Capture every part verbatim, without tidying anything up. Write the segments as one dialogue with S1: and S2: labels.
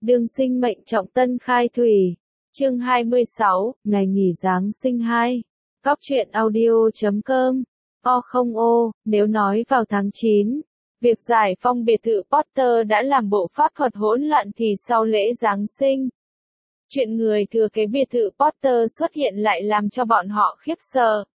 S1: Đương sinh mệnh trọng tân khai thủy. Chương hai mươi sáu, ngày nghỉ Giáng sinh hai. Góc truyện audio chấm com. O không ô, nếu nói vào tháng chín, việc giải phong biệt thự Potter đã làm bộ pháp thuật hỗn loạn thì sau lễ Giáng sinh, chuyện người thừa kế biệt thự Potter xuất hiện lại làm cho bọn họ khiếp sợ.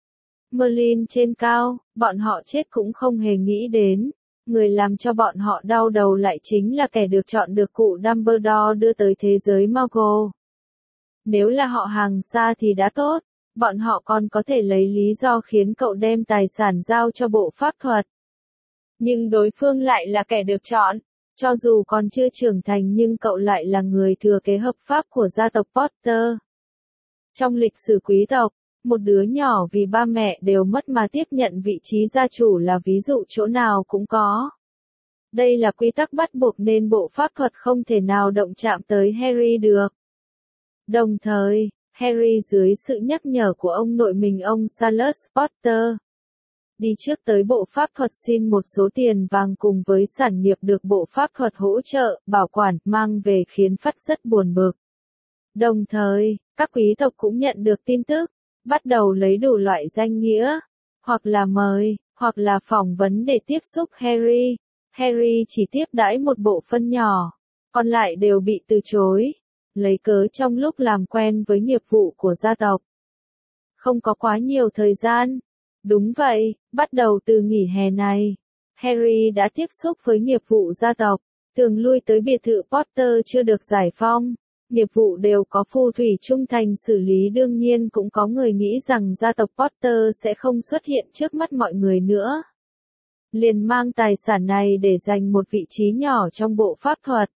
S1: Merlin trên cao, bọn họ chết cũng không hề nghĩ đến. Người làm cho bọn họ đau đầu lại chính là kẻ được chọn được cụ Dumbledore đưa tới thế giới Muggle. Nếu là họ hàng xa thì đã tốt, bọn họ còn có thể lấy lý do khiến cậu đem tài sản giao cho bộ pháp thuật. Nhưng đối phương lại là kẻ được chọn, cho dù còn chưa trưởng thành nhưng cậu lại là người thừa kế hợp pháp của gia tộc Potter. Trong lịch sử quý tộc, một đứa nhỏ vì ba mẹ đều mất mà tiếp nhận vị trí gia chủ là ví dụ chỗ nào cũng có. Đây là quy tắc bắt buộc nên bộ pháp thuật không thể nào động chạm tới Harry được. Đồng thời, Harry dưới sự nhắc nhở của ông nội mình ông Salus Potter, đi trước tới bộ pháp thuật xin một số tiền vàng cùng với sản nghiệp được bộ pháp thuật hỗ trợ, bảo quản, mang về khiến Phát rất buồn bực. Đồng thời, các quý tộc cũng nhận được tin tức, bắt đầu lấy đủ loại danh nghĩa, hoặc là mời, hoặc là phỏng vấn để tiếp xúc Harry. Harry chỉ tiếp đãi một bộ phân nhỏ, còn lại đều bị từ chối, lấy cớ trong lúc làm quen với nghiệp vụ của gia tộc. Không có quá nhiều thời gian. Đúng vậy, bắt đầu từ nghỉ hè này, Harry đã tiếp xúc với nghiệp vụ gia tộc, thường lui tới biệt thự Potter chưa được giải phong. Nghiệp vụ đều có phù thủy trung thành xử lý, đương nhiên cũng có người nghĩ rằng gia tộc Potter sẽ không xuất hiện trước mắt mọi người nữa. Liền mang tài sản này để giành một vị trí nhỏ trong bộ pháp thuật.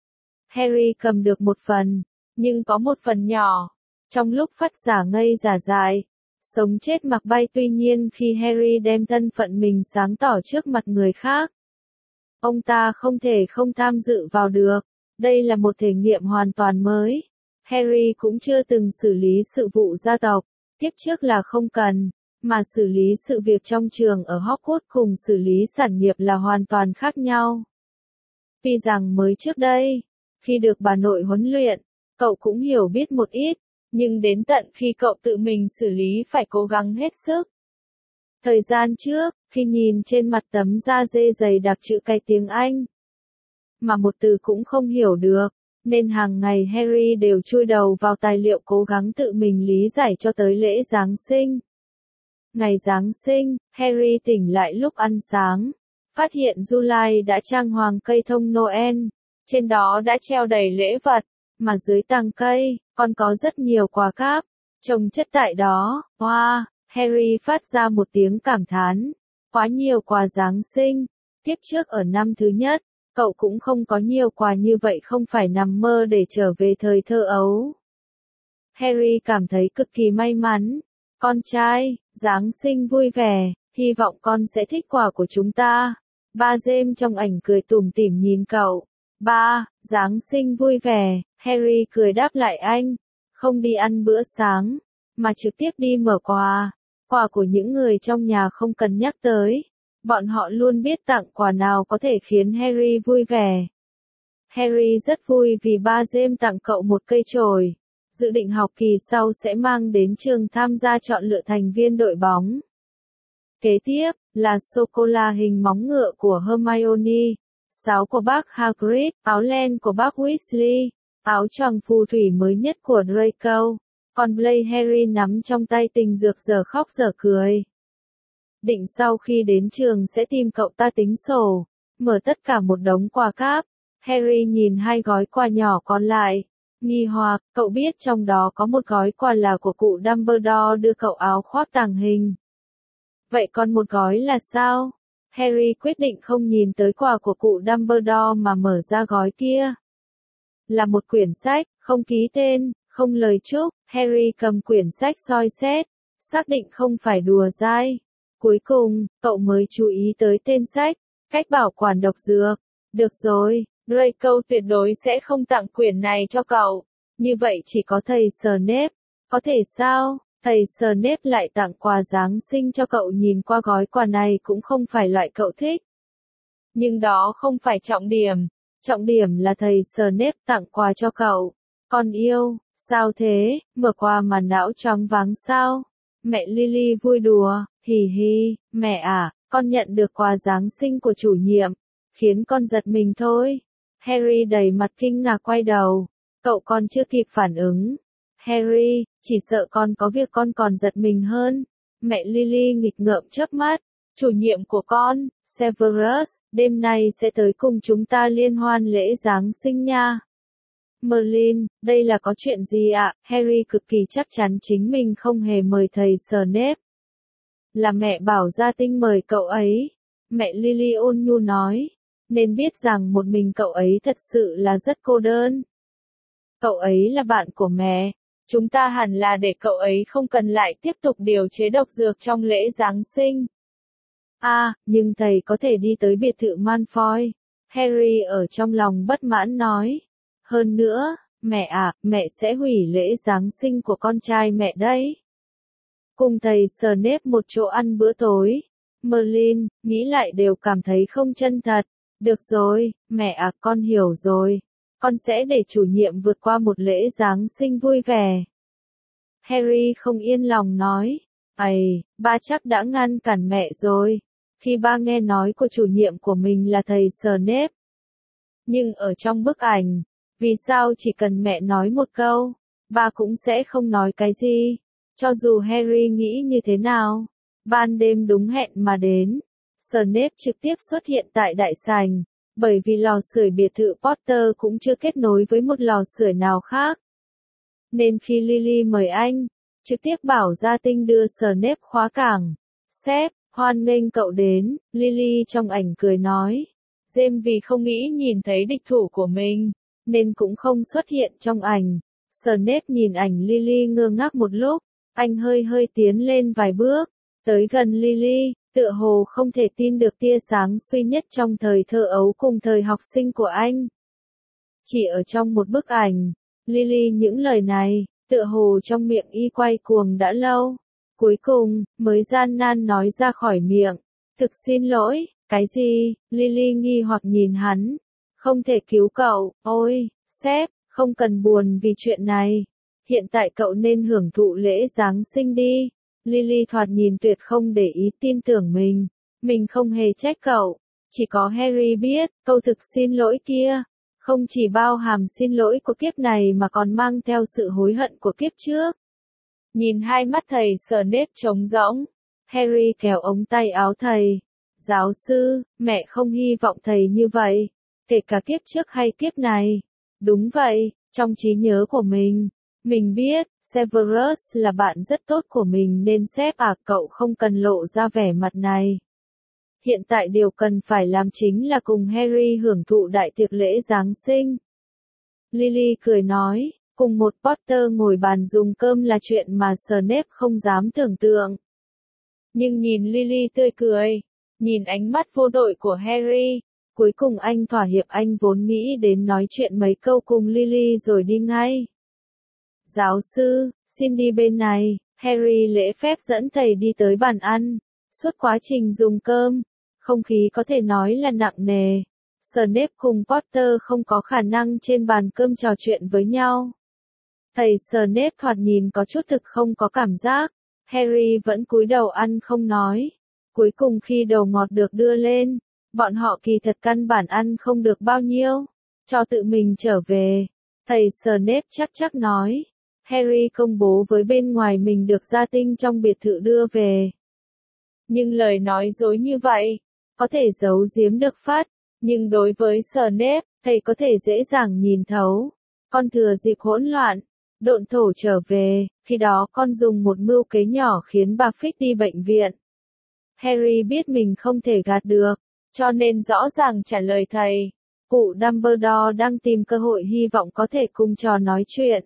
S1: Harry cầm được một phần, nhưng có một phần nhỏ. Trong lúc Phát giả ngây giả dại, sống chết mặc bay, tuy nhiên khi Harry đem thân phận mình sáng tỏ trước mặt người khác, ông ta không thể không tham dự vào được. Đây là một thể nghiệm hoàn toàn mới. Harry cũng chưa từng xử lý sự vụ gia tộc, tiếp trước là không cần, mà xử lý sự việc trong trường ở Hogwarts cùng xử lý sản nghiệp là hoàn toàn khác nhau. Tuy rằng mới trước đây, khi được bà nội huấn luyện, cậu cũng hiểu biết một ít, nhưng đến tận khi cậu tự mình xử lý phải cố gắng hết sức. Thời gian trước, khi nhìn trên mặt tấm da dê dày đặc chữ cái tiếng Anh, mà một từ cũng không hiểu được, nên hàng ngày Harry đều chui đầu vào tài liệu cố gắng tự mình lý giải cho tới lễ Giáng sinh. Ngày Giáng sinh, Harry tỉnh lại lúc ăn sáng, phát hiện July đã trang hoàng cây thông Noel, trên đó đã treo đầy lễ vật, mà dưới tàng cây, còn có rất nhiều quà cáp, chồng chất tại đó. Wow, Harry phát ra một tiếng cảm thán, quá nhiều quà Giáng sinh, tiếp trước ở năm thứ nhất, cậu cũng không có nhiều quà như vậy, không phải nằm mơ để trở về thời thơ ấu. Harry cảm thấy cực kỳ may mắn. Con trai, Giáng sinh vui vẻ, hy vọng con sẽ thích quà của chúng ta. Ba James trong ảnh cười tủm tỉm nhìn cậu. Ba, Giáng sinh vui vẻ, Harry cười đáp lại anh. Không đi ăn bữa sáng, mà trực tiếp đi mở quà. Quà của những người trong nhà không cần nhắc tới. Bọn họ luôn biết tặng quà nào có thể khiến Harry vui vẻ. Harry rất vui vì ba James tặng cậu một cây chổi. Dự định học kỳ sau sẽ mang đến trường tham gia chọn lựa thành viên đội bóng. Kế tiếp, là sô-cô-la hình móng ngựa của Hermione, sáo của bác Hagrid, áo len của bác Weasley, áo choàng phù thủy mới nhất của Draco. Còn Blaise Harry nắm trong tay tình dược giờ khóc giờ cười. Định sau khi đến trường sẽ tìm cậu ta tính sổ, mở tất cả một đống quà cáp. Harry nhìn hai gói quà nhỏ còn lại, nghi hoặc, cậu biết trong đó có một gói quà là của cụ Dumbledore đưa cậu áo khoác tàng hình. Vậy còn một gói là sao? Harry quyết định không nhìn tới quà của cụ Dumbledore mà mở ra gói kia. Là một quyển sách, không ký tên, không lời chúc. Harry cầm quyển sách soi xét, xác định không phải đùa dai. Cuối cùng, cậu mới chú ý tới tên sách, cách bảo quản độc dược. Được rồi, Draco tuyệt đối sẽ không tặng quyển này cho cậu. Như vậy chỉ có thầy Snape. Có thể sao? Thầy Snape lại tặng quà Giáng sinh cho cậu, nhìn qua gói quà này cũng không phải loại cậu thích. Nhưng đó không phải trọng điểm. Trọng điểm là thầy Snape tặng quà cho cậu. Con yêu, sao thế, mở quà mà não choáng váng sao? Mẹ Lily vui đùa, hì hì, mẹ à, con nhận được quà Giáng sinh của chủ nhiệm, khiến con giật mình thôi. Harry đầy mặt kinh ngạc quay đầu, cậu còn chưa kịp phản ứng. Harry, chỉ sợ con có việc con còn giật mình hơn. Mẹ Lily nghịch ngợm chớp mắt, chủ nhiệm của con, Severus, đêm nay sẽ tới cùng chúng ta liên hoan lễ Giáng sinh nha. Merlin, đây là có chuyện gì ạ? Harry cực kỳ chắc chắn chính mình không hề mời thầy Snape. Là mẹ bảo gia tinh mời cậu ấy. Mẹ Lily ôn nhu nói, nên biết rằng một mình cậu ấy thật sự là rất cô đơn. Cậu ấy là bạn của mẹ. Chúng ta hẳn là để cậu ấy không cần lại tiếp tục điều chế độc dược trong lễ Giáng sinh. À, nhưng thầy có thể đi tới biệt thự Malfoy. Harry ở trong lòng bất mãn nói. Hơn nữa, mẹ à, mẹ sẽ hủy lễ Giáng sinh của con trai mẹ đấy. Cùng thầy Snape một chỗ ăn bữa tối. Merlin, nghĩ lại đều cảm thấy không chân thật. Được rồi, mẹ à, con hiểu rồi. Con sẽ để chủ nhiệm vượt qua một lễ Giáng sinh vui vẻ. Harry không yên lòng nói. Ây, ba chắc đã ngăn cản mẹ rồi. Khi ba nghe nói của chủ nhiệm của mình là thầy Snape. Nhưng ở trong bức ảnh, vì sao chỉ cần mẹ nói một câu, ba cũng sẽ không nói cái gì. Cho dù Harry nghĩ như thế nào, ban đêm đúng hẹn mà đến. Snape trực tiếp xuất hiện tại đại sảnh, bởi vì lò sưởi biệt thự Potter cũng chưa kết nối với một lò sưởi nào khác. Nên khi Lily mời anh, trực tiếp bảo gia tinh đưa Snape khóa cảng. Sếp, hoan nghênh cậu đến, Lily trong ảnh cười nói. James vì không nghĩ nhìn thấy địch thủ của mình, nên cũng không xuất hiện trong ảnh. Snape nhìn ảnh Lily ngơ ngác một lúc, anh hơi hơi tiến lên vài bước, tới gần Lily, tựa hồ không thể tin được tia sáng duy nhất trong thời thơ ấu cùng thời học sinh của anh. Chỉ ở trong một bức ảnh, Lily những lời này, tựa hồ trong miệng y quay cuồng đã lâu. Cuối cùng, mới gian nan nói ra khỏi miệng. Thực xin lỗi, cái gì? Lily nghi hoặc nhìn hắn. Không thể cứu cậu, ôi, sếp, không cần buồn vì chuyện này. Hiện tại cậu nên hưởng thụ lễ Giáng sinh đi. Lily thoạt nhìn tuyệt không để ý tin tưởng mình. Mình không hề trách cậu. Chỉ có Harry biết, câu thực xin lỗi kia, không chỉ bao hàm xin lỗi của kiếp này mà còn mang theo sự hối hận của kiếp trước. Nhìn hai mắt thầy Snape trống rỗng, Harry kéo ống tay áo thầy. Giáo sư, mẹ không hy vọng thầy như vậy, kể cả kiếp trước hay kiếp này. Đúng vậy, trong trí nhớ của mình, mình biết, Severus là bạn rất tốt của mình nên sếp à cậu không cần lộ ra vẻ mặt này. Hiện tại điều cần phải làm chính là cùng Harry hưởng thụ đại tiệc lễ Giáng sinh. Lily cười nói, cùng một Potter ngồi bàn dùng cơm là chuyện mà Snape không dám tưởng tượng. Nhưng nhìn Lily tươi cười, nhìn ánh mắt vô đội của Harry, cuối cùng anh thỏa hiệp anh vốn nghĩ đến nói chuyện mấy câu cùng Lily rồi đi ngay. Giáo sư, xin đi bên này, Harry lễ phép dẫn thầy đi tới bàn ăn. Suốt quá trình dùng cơm, không khí có thể nói là nặng nề. Snape cùng Potter không có khả năng trên bàn cơm trò chuyện với nhau. Thầy Snape thoạt nhìn có chút thực không có cảm giác. Harry vẫn cúi đầu ăn không nói. Cuối cùng khi đồ ngọt được đưa lên, bọn họ kỳ thật căn bản ăn không được bao nhiêu. Cho tự mình trở về. Thầy Snape chắc chắc nói. Harry công bố với bên ngoài mình được gia tinh trong biệt thự đưa về. Nhưng lời nói dối như vậy, có thể giấu giếm được phát, nhưng đối với Snape, thầy có thể dễ dàng nhìn thấu. Con thừa dịp hỗn loạn, độn thổ trở về, khi đó con dùng một mưu kế nhỏ khiến bà Fitch đi bệnh viện. Harry biết mình không thể gạt được, cho nên rõ ràng trả lời thầy. Cụ Dumbledore đang tìm cơ hội hy vọng có thể cùng trò nói chuyện.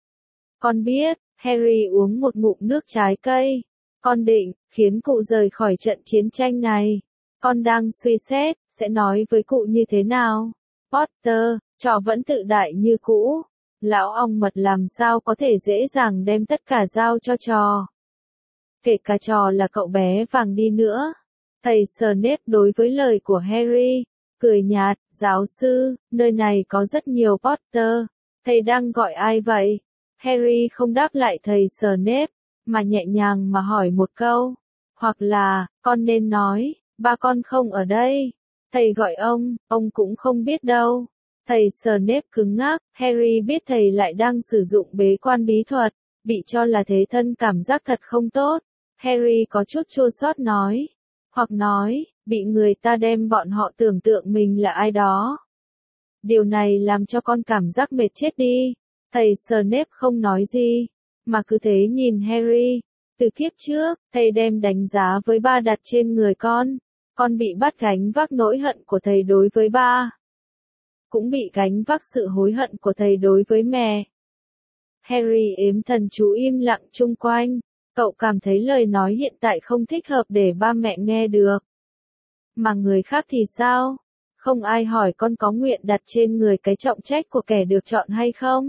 S1: Con biết, Harry uống một ngụm nước trái cây. Con định, khiến cụ rời khỏi trận chiến tranh này. Con đang suy xét, sẽ nói với cụ như thế nào? Potter, trò vẫn tự đại như cũ. Lão ong mật làm sao có thể dễ dàng đem tất cả giao cho trò. Kể cả trò là cậu bé vàng đi nữa. Thầy Snape đối với lời của Harry, cười nhạt, giáo sư, nơi này có rất nhiều Potter, thầy đang gọi ai vậy? Harry không đáp lại thầy Snape, mà nhẹ nhàng mà hỏi một câu, hoặc là, con nên nói, ba con không ở đây, thầy gọi ông, ông cũng không biết đâu. Thầy Snape cứng ngắc, Harry biết thầy lại đang sử dụng bế quan bí thuật, bị cho là thế thân cảm giác thật không tốt. Harry có chút chua xót nói, hoặc nói, bị người ta đem bọn họ tưởng tượng mình là ai đó. Điều này làm cho con cảm giác mệt chết đi. Thầy Snape không nói gì, mà cứ thế nhìn Harry. Từ kiếp trước, thầy đem đánh giá với ba đặt trên người con. Con bị bắt gánh vác nỗi hận của thầy đối với ba. Cũng bị gánh vác sự hối hận của thầy đối với mẹ. Harry ếm thần chú im lặng chung quanh. Cậu cảm thấy lời nói hiện tại không thích hợp để ba mẹ nghe được. Mà người khác thì sao? Không ai hỏi con có nguyện đặt trên người cái trọng trách của kẻ được chọn hay không?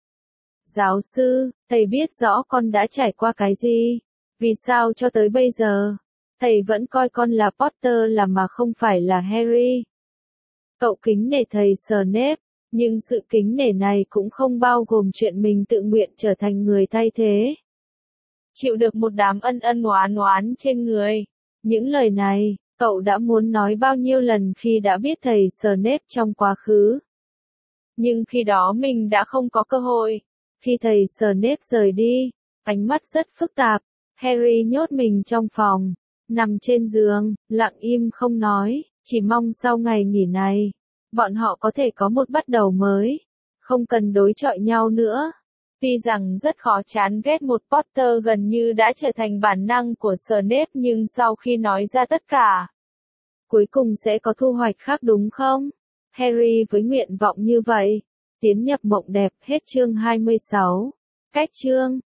S1: Giáo sư, thầy biết rõ con đã trải qua cái gì? Vì sao cho tới bây giờ, thầy vẫn coi con là Potter là mà không phải là Harry? Cậu kính nể thầy Snape, nhưng sự kính nể này cũng không bao gồm chuyện mình tự nguyện trở thành người thay thế. Chịu được một đám ân ân oán oán trên người. Những lời này, cậu đã muốn nói bao nhiêu lần khi đã biết thầy Snape trong quá khứ. Nhưng khi đó mình đã không có cơ hội. Khi thầy Snape rời đi, ánh mắt rất phức tạp, Harry nhốt mình trong phòng, nằm trên giường, lặng im không nói, chỉ mong sau ngày nghỉ này, bọn họ có thể có một bắt đầu mới, không cần đối chọi nhau nữa. Tuy rằng rất khó chán ghét một Potter gần như đã trở thành bản năng của Snape, nhưng sau khi nói ra tất cả, cuối cùng sẽ có thu hoạch khác đúng không? Harry với nguyện vọng như vậy, tiến nhập mộng đẹp. Hết chương hai mươi sáu. Cách chương